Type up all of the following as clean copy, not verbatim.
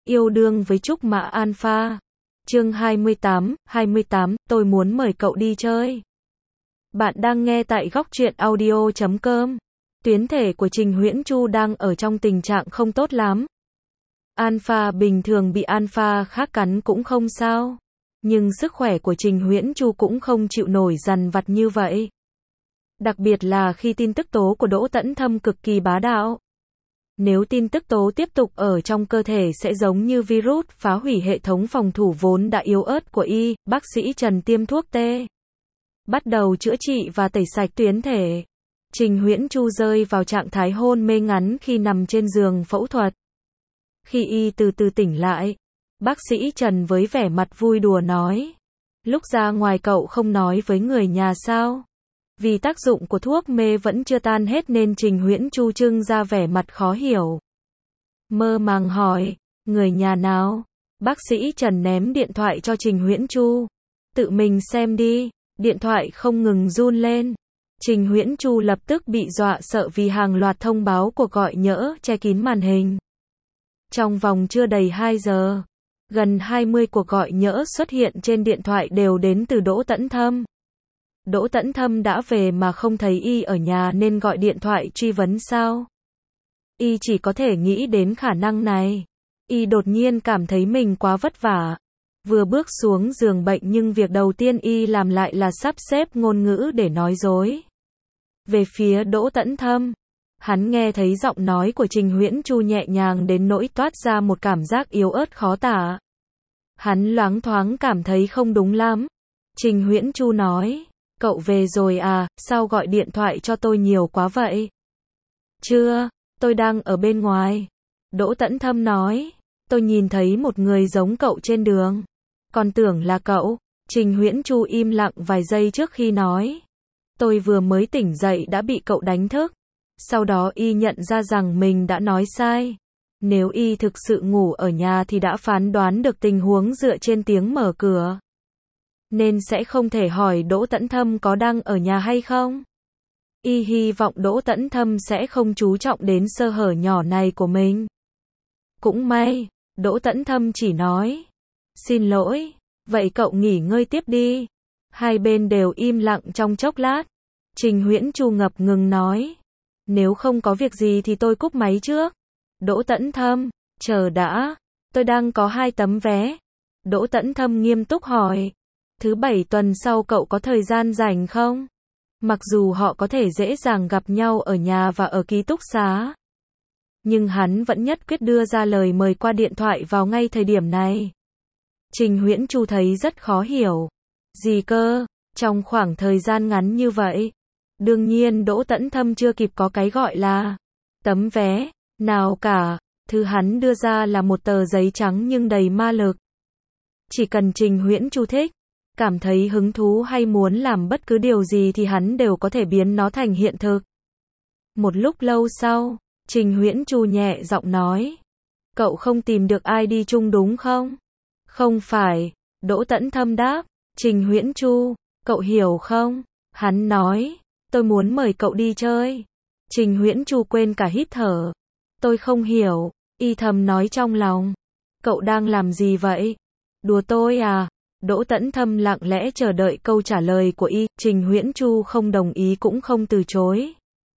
Yêu đương với Trúc Mã Alpha. Chương 28, tôi muốn mời cậu đi chơi. Bạn đang nghe tại góc truyện audio.com. Tuyến thể của Trình Huyễn Chu đang ở trong tình trạng không tốt lắm. Alpha bình thường bị Alpha khác cắn cũng không sao. Nhưng sức khỏe của Trình Huyễn Chu cũng không chịu nổi dằn vặt như vậy. Đặc biệt là khi tin tức tố của Đỗ Tẫn Thâm cực kỳ bá đạo. Nếu tin tức tố tiếp tục ở trong cơ thể sẽ giống như virus phá hủy hệ thống phòng thủ vốn đã yếu ớt của y, bác sĩ Trần tiêm thuốc tê. Bắt đầu chữa trị và tẩy sạch tuyến thể. Trình Huyễn Chu rơi vào trạng thái hôn mê ngắn khi nằm trên giường phẫu thuật. Khi y từ từ tỉnh lại, bác sĩ Trần với vẻ mặt vui đùa nói. Lúc ra ngoài cậu không nói với người nhà sao? Vì tác dụng của thuốc mê vẫn chưa tan hết nên Trình Huyễn Chu trưng ra vẻ mặt khó hiểu. Mơ màng hỏi, người nhà nào? Bác sĩ Trần ném điện thoại cho Trình Huyễn Chu. Tự mình xem đi, điện thoại không ngừng run lên. Trình Huyễn Chu lập tức bị dọa sợ vì hàng loạt thông báo cuộc gọi nhỡ che kín màn hình. Trong vòng chưa đầy 2 giờ, gần 20 cuộc gọi nhỡ xuất hiện trên điện thoại đều đến từ Đỗ Tẫn Thâm. Đỗ Tẫn Thâm đã về mà không thấy y ở nhà nên gọi điện thoại truy vấn sao? Y chỉ có thể nghĩ đến khả năng này. Y đột nhiên cảm thấy mình quá vất vả. Vừa bước xuống giường bệnh nhưng việc đầu tiên y làm lại là sắp xếp ngôn ngữ để nói dối. Về phía Đỗ Tẫn Thâm, hắn nghe thấy giọng nói của Trình Huyễn Chu nhẹ nhàng đến nỗi toát ra một cảm giác yếu ớt khó tả. Hắn loáng thoáng cảm thấy không đúng lắm. Trình Huyễn Chu nói. Cậu về rồi à, sao gọi điện thoại cho tôi nhiều quá vậy? Chưa, tôi đang ở bên ngoài. Đỗ Tẫn Thâm nói, tôi nhìn thấy một người giống cậu trên đường. Còn tưởng là cậu. Trình Huyễn Chu im lặng vài giây trước khi nói. Tôi vừa mới tỉnh dậy đã bị cậu đánh thức. Sau đó y nhận ra rằng mình đã nói sai. Nếu y thực sự ngủ ở nhà thì đã phán đoán được tình huống dựa trên tiếng mở cửa. Nên sẽ không thể hỏi Đỗ Tẫn Thâm có đang ở nhà hay không. Y hy vọng Đỗ Tẫn Thâm sẽ không chú trọng đến sơ hở nhỏ này của mình. Cũng may, Đỗ Tẫn Thâm chỉ nói. Xin lỗi, vậy cậu nghỉ ngơi tiếp đi. Hai bên đều im lặng trong chốc lát. Trình Huyễn Chu ngập ngừng nói. Nếu không có việc gì thì tôi cúp máy trước. Đỗ Tẫn Thâm, chờ đã, tôi đang có 2 tấm vé. Đỗ Tẫn Thâm nghiêm túc hỏi. Thứ 7 tuần sau cậu có thời gian rảnh không? Mặc dù họ có thể dễ dàng gặp nhau ở nhà và ở ký túc xá. Nhưng hắn vẫn nhất quyết đưa ra lời mời qua điện thoại vào ngay thời điểm này. Trình Huyễn Chu thấy rất khó hiểu. Gì cơ? Trong khoảng thời gian ngắn như vậy. Đương nhiên Đỗ Tẫn Thâm chưa kịp có cái gọi là tấm vé nào cả. Thứ hắn đưa ra là một tờ giấy trắng nhưng đầy ma lực. Chỉ cần Trình Huyễn Chu thích, cảm thấy hứng thú hay muốn làm bất cứ điều gì thì hắn đều có thể biến nó thành hiện thực. Một lúc lâu sau, Trình Huyễn Chu nhẹ giọng nói. Cậu không tìm được ai đi chung đúng không? Không phải, Đỗ Tẫn Thâm đáp. Trình Huyễn Chu, cậu hiểu không? Hắn nói, tôi muốn mời cậu đi chơi. Trình Huyễn Chu quên cả hít thở. Tôi không hiểu, y thầm nói trong lòng. Cậu đang làm gì vậy? Đùa tôi à? Đỗ Tẫn Thâm lặng lẽ chờ đợi câu trả lời của y, Trình Huyễn Chu không đồng ý cũng không từ chối.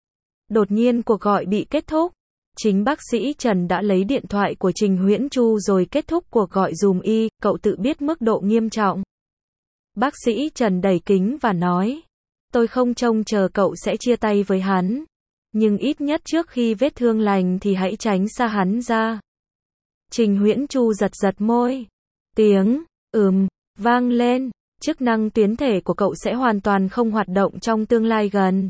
Đột nhiên cuộc gọi bị kết thúc. Chính bác sĩ Trần đã lấy điện thoại của Trình Huyễn Chu rồi kết thúc cuộc gọi dùm y, cậu tự biết mức độ nghiêm trọng. Bác sĩ Trần đẩy kính và nói, tôi không trông chờ cậu sẽ chia tay với hắn. Nhưng ít nhất trước khi vết thương lành thì hãy tránh xa hắn ra. Trình Huyễn Chu giật giật môi. Tiếng, vang lên, chức năng tuyến thể của cậu sẽ hoàn toàn không hoạt động trong tương lai gần.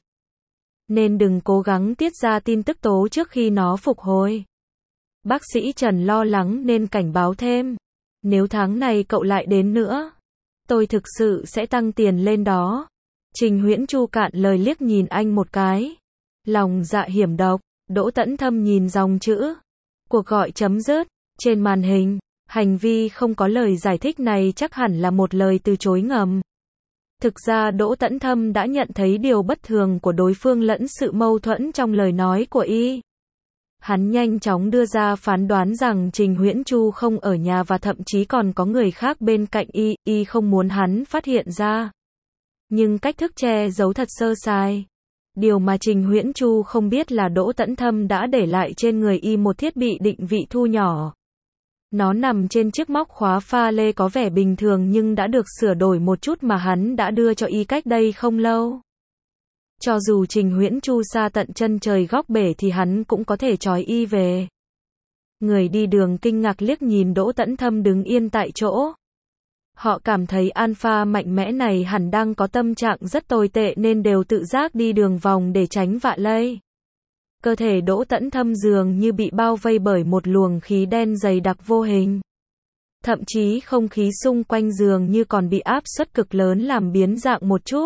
Nên đừng cố gắng tiết ra tin tức tố trước khi nó phục hồi. Bác sĩ Trần lo lắng nên cảnh báo thêm. Nếu tháng này cậu lại đến nữa, tôi thực sự sẽ tăng tiền lên đó. Trình Huyễn Chu cạn lời liếc nhìn anh một cái. Lòng dạ hiểm độc. Đỗ Tẫn Thâm nhìn dòng chữ. Cuộc gọi chấm dứt. Trên màn hình. Hành vi không có lời giải thích này chắc hẳn là một lời từ chối ngầm. Thực ra Đỗ Tẫn Thâm đã nhận thấy điều bất thường của đối phương lẫn sự mâu thuẫn trong lời nói của y. Hắn nhanh chóng đưa ra phán đoán rằng Trình Huyễn Chu không ở nhà và thậm chí còn có người khác bên cạnh y không muốn hắn phát hiện ra. Nhưng cách thức che giấu thật sơ sài. Điều mà Trình Huyễn Chu không biết là Đỗ Tấn Thâm đã để lại trên người y một thiết bị định vị thu nhỏ. Nó nằm trên chiếc móc khóa pha lê có vẻ bình thường nhưng đã được sửa đổi một chút mà hắn đã đưa cho y cách đây không lâu. Cho dù Trình Huyễn Chu xa tận chân trời góc bể thì hắn cũng có thể trói y về. Người đi đường kinh ngạc liếc nhìn Đỗ Tấn Thâm đứng yên tại chỗ. Họ cảm thấy alpha mạnh mẽ này hẳn đang có tâm trạng rất tồi tệ nên đều tự giác đi đường vòng để tránh vạ lây. Cơ thể Đỗ Tấn Thâm dường như bị bao vây bởi một luồng khí đen dày đặc vô hình. Thậm chí không khí xung quanh dường như còn bị áp suất cực lớn làm biến dạng một chút.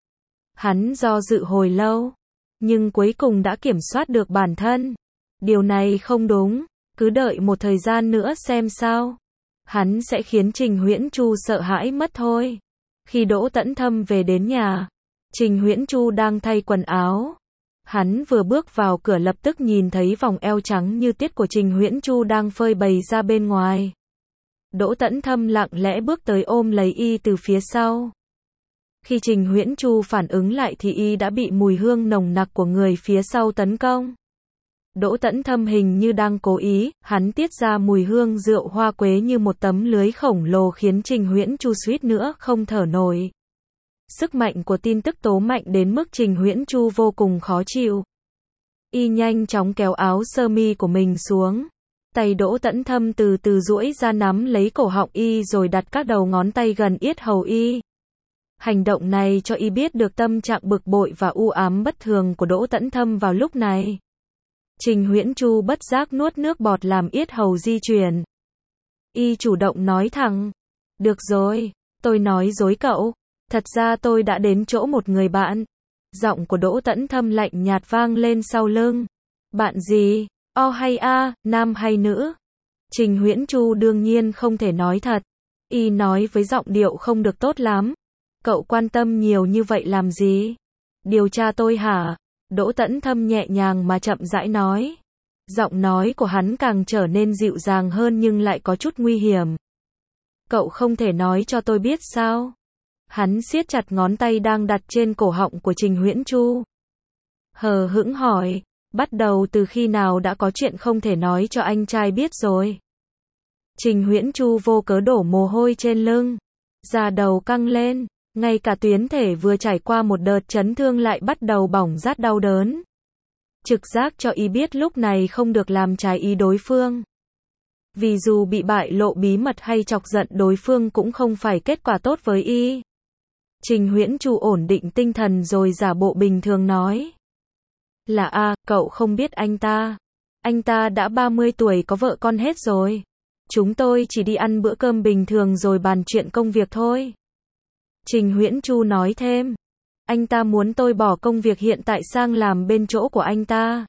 Hắn do dự hồi lâu, nhưng cuối cùng đã kiểm soát được bản thân. Điều này không đúng, cứ đợi một thời gian nữa xem sao. Hắn sẽ khiến Trình Huyễn Chu sợ hãi mất thôi. Khi Đỗ Tấn Thâm về đến nhà, Trình Huyễn Chu đang thay quần áo. Hắn vừa bước vào cửa lập tức nhìn thấy vòng eo trắng như tiết của Trình Huyễn Chu đang phơi bày ra bên ngoài. Đỗ Tấn Thâm lặng lẽ bước tới ôm lấy y từ phía sau. Khi Trình Huyễn Chu phản ứng lại thì y đã bị mùi hương nồng nặc của người phía sau tấn công. Đỗ Tấn Thâm hình như đang cố ý, hắn tiết ra mùi hương rượu hoa quế như một tấm lưới khổng lồ khiến Trình Huyễn Chu suýt nữa không thở nổi. Sức mạnh của tin tức tố mạnh đến mức Trình Huyễn Chu vô cùng khó chịu. Y nhanh chóng kéo áo sơ mi của mình xuống. Tay Đỗ Tấn Thâm từ từ duỗi ra nắm lấy cổ họng y rồi đặt các đầu ngón tay gần yết hầu y. Hành động này cho y biết được tâm trạng bực bội và u ám bất thường của Đỗ Tấn Thâm vào lúc này. Trình Huyễn Chu bất giác nuốt nước bọt làm yết hầu di chuyển. Y chủ động nói thẳng. Được rồi, tôi nói dối cậu. Thật ra tôi đã đến chỗ một người bạn. Giọng của Đỗ Tấn Thâm lạnh nhạt vang lên sau lưng. Bạn gì? O hay A, nam hay nữ? Trình Huyễn Chu đương nhiên không thể nói thật. Y nói với giọng điệu không được tốt lắm. Cậu quan tâm nhiều như vậy làm gì? Điều tra tôi hả? Đỗ Tấn Thâm nhẹ nhàng mà chậm rãi nói. Giọng nói của hắn càng trở nên dịu dàng hơn nhưng lại có chút nguy hiểm. Cậu không thể nói cho tôi biết sao? Hắn siết chặt ngón tay đang đặt trên cổ họng của Trình Huyễn Chu. Hờ hững hỏi, bắt đầu từ khi nào đã có chuyện không thể nói cho anh trai biết rồi? Trình Huyễn Chu vô cớ đổ mồ hôi trên lưng. Da đầu căng lên. Ngay cả tuyến thể vừa trải qua một đợt chấn thương lại bắt đầu bỏng rát đau đớn. Trực giác cho y biết lúc này không được làm trái ý đối phương. Vì dù bị bại lộ bí mật hay chọc giận đối phương cũng không phải kết quả tốt với y. Trình Huyễn Chu ổn định tinh thần rồi giả bộ bình thường nói. Là A, cậu không biết anh ta. Anh ta đã 30 tuổi có vợ con hết rồi. Chúng tôi chỉ đi ăn bữa cơm bình thường rồi bàn chuyện công việc thôi. Trình Huyễn Chu nói thêm. Anh ta muốn tôi bỏ công việc hiện tại sang làm bên chỗ của anh ta.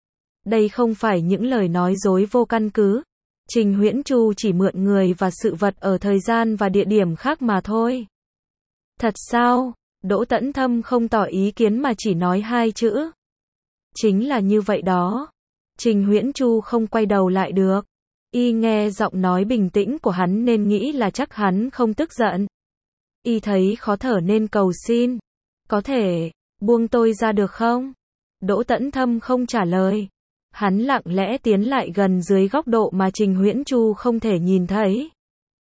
Đây không phải những lời nói dối vô căn cứ. Trình Huyễn Chu chỉ mượn người và sự vật ở thời gian và địa điểm khác mà thôi. Thật sao? Đỗ Tấn Thâm không tỏ ý kiến mà chỉ nói hai chữ. Chính là như vậy đó. Trình Huyễn Chu không quay đầu lại được. Y nghe giọng nói bình tĩnh của hắn nên nghĩ là chắc hắn không tức giận. Y thấy khó thở nên cầu xin. Có thể, buông tôi ra được không? Đỗ Tấn Thâm không trả lời. Hắn lặng lẽ tiến lại gần dưới góc độ mà Trình Huyễn Chu không thể nhìn thấy.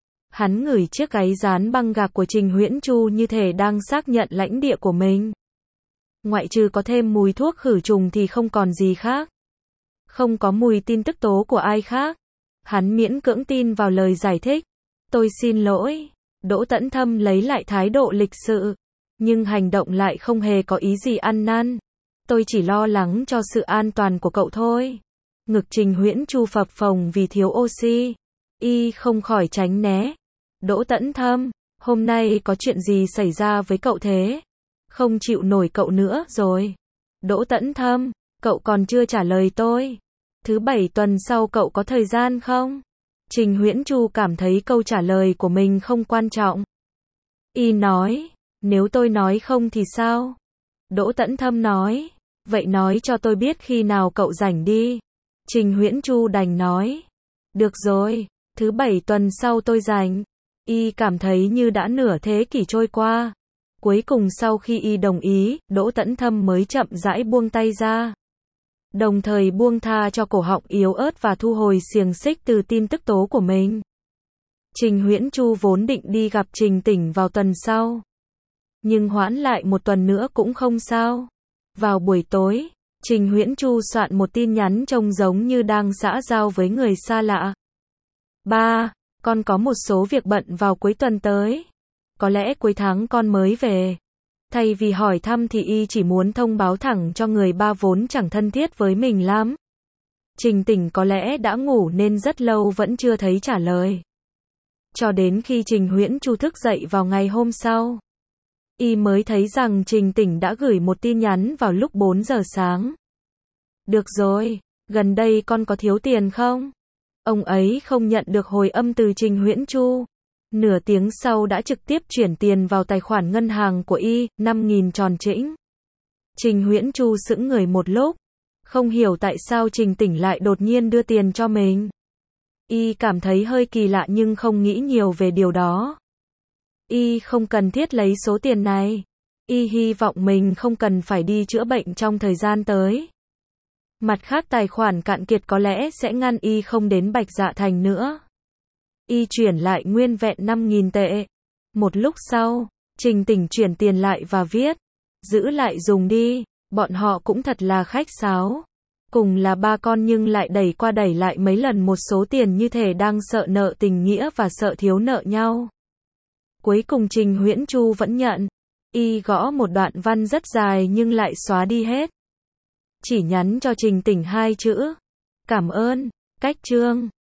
Hắn ngửi chiếc gáy dán băng gạc của Trình Huyễn Chu như thể đang xác nhận lãnh địa của mình. Ngoại trừ có thêm mùi thuốc khử trùng thì không còn gì khác. Không có mùi tin tức tố của ai khác. Hắn miễn cưỡng tin vào lời giải thích. Tôi xin lỗi. Đỗ Tấn Thâm lấy lại thái độ lịch sự. Nhưng hành động lại không hề có ý gì ăn năn. Tôi chỉ lo lắng cho sự an toàn của cậu thôi. Ngực Trình Huyễn Chu phập phồng vì thiếu oxy. Y không khỏi tránh né. Đỗ Tấn Thâm, hôm nay có chuyện gì xảy ra với cậu thế? Không chịu nổi cậu nữa rồi. Đỗ Tấn Thâm, cậu còn chưa trả lời tôi. Thứ bảy tuần sau cậu có thời gian không? Trình Huyễn Chu cảm thấy câu trả lời của mình không quan trọng. Y nói, nếu tôi nói không thì sao? Đỗ Tấn Thâm nói, vậy nói cho tôi biết khi nào cậu rảnh đi. Trình Huyễn Chu đành nói. Được rồi, thứ bảy tuần sau tôi rảnh. Y cảm thấy như đã nửa thế kỷ trôi qua. Cuối cùng sau khi y đồng ý, Đỗ Tẫn Thâm mới chậm rãi buông tay ra. Đồng thời buông tha cho cổ họng yếu ớt và thu hồi xiềng xích từ tin tức tố của mình. Trình Huyễn Chu vốn định đi gặp Trình Tỉnh vào tuần sau. Nhưng hoãn lại một tuần nữa cũng không sao. Vào buổi tối, Trình Huyễn Chu soạn một tin nhắn trông giống như đang xã giao với người xa lạ. Ba, con có một số việc bận vào cuối tuần tới. Có lẽ cuối tháng con mới về. Thay vì hỏi thăm thì y chỉ muốn thông báo thẳng cho người ba vốn chẳng thân thiết với mình lắm. Trình Tỉnh có lẽ đã ngủ nên rất lâu vẫn chưa thấy trả lời. Cho đến khi Trình Huyễn Chu thức dậy vào ngày hôm sau, y mới thấy rằng Trình Tỉnh đã gửi một tin nhắn vào lúc 4 giờ sáng. Được rồi, gần đây con có thiếu tiền không? Ông ấy không nhận được hồi âm từ Trình Huyễn Chu. Nửa tiếng sau đã trực tiếp chuyển tiền vào tài khoản ngân hàng của y, 5.000 tròn chỉnh. Trình Huyễn Chu sững người một lúc. Không hiểu tại sao Trình Tỉnh lại đột nhiên đưa tiền cho mình. Y cảm thấy hơi kỳ lạ nhưng không nghĩ nhiều về điều đó. Y không cần thiết lấy số tiền này. Y hy vọng mình không cần phải đi chữa bệnh trong thời gian tới. Mặt khác tài khoản cạn kiệt có lẽ sẽ ngăn y không đến Bạch Dạ Thành nữa. Y chuyển lại nguyên vẹn 5.000 tệ. Một lúc sau, Trình Tỉnh chuyển tiền lại và viết, giữ lại dùng đi, bọn họ cũng thật là khách sáo. Cùng là ba con nhưng lại đẩy qua đẩy lại mấy lần một số tiền như thể đang sợ nợ tình nghĩa và sợ thiếu nợ nhau. Cuối cùng Trình Huyễn Chu vẫn nhận. Y gõ một đoạn văn rất dài nhưng lại xóa đi hết. Chỉ nhắn cho Trình Tỉnh 2 chữ. Cảm ơn. Cách chương.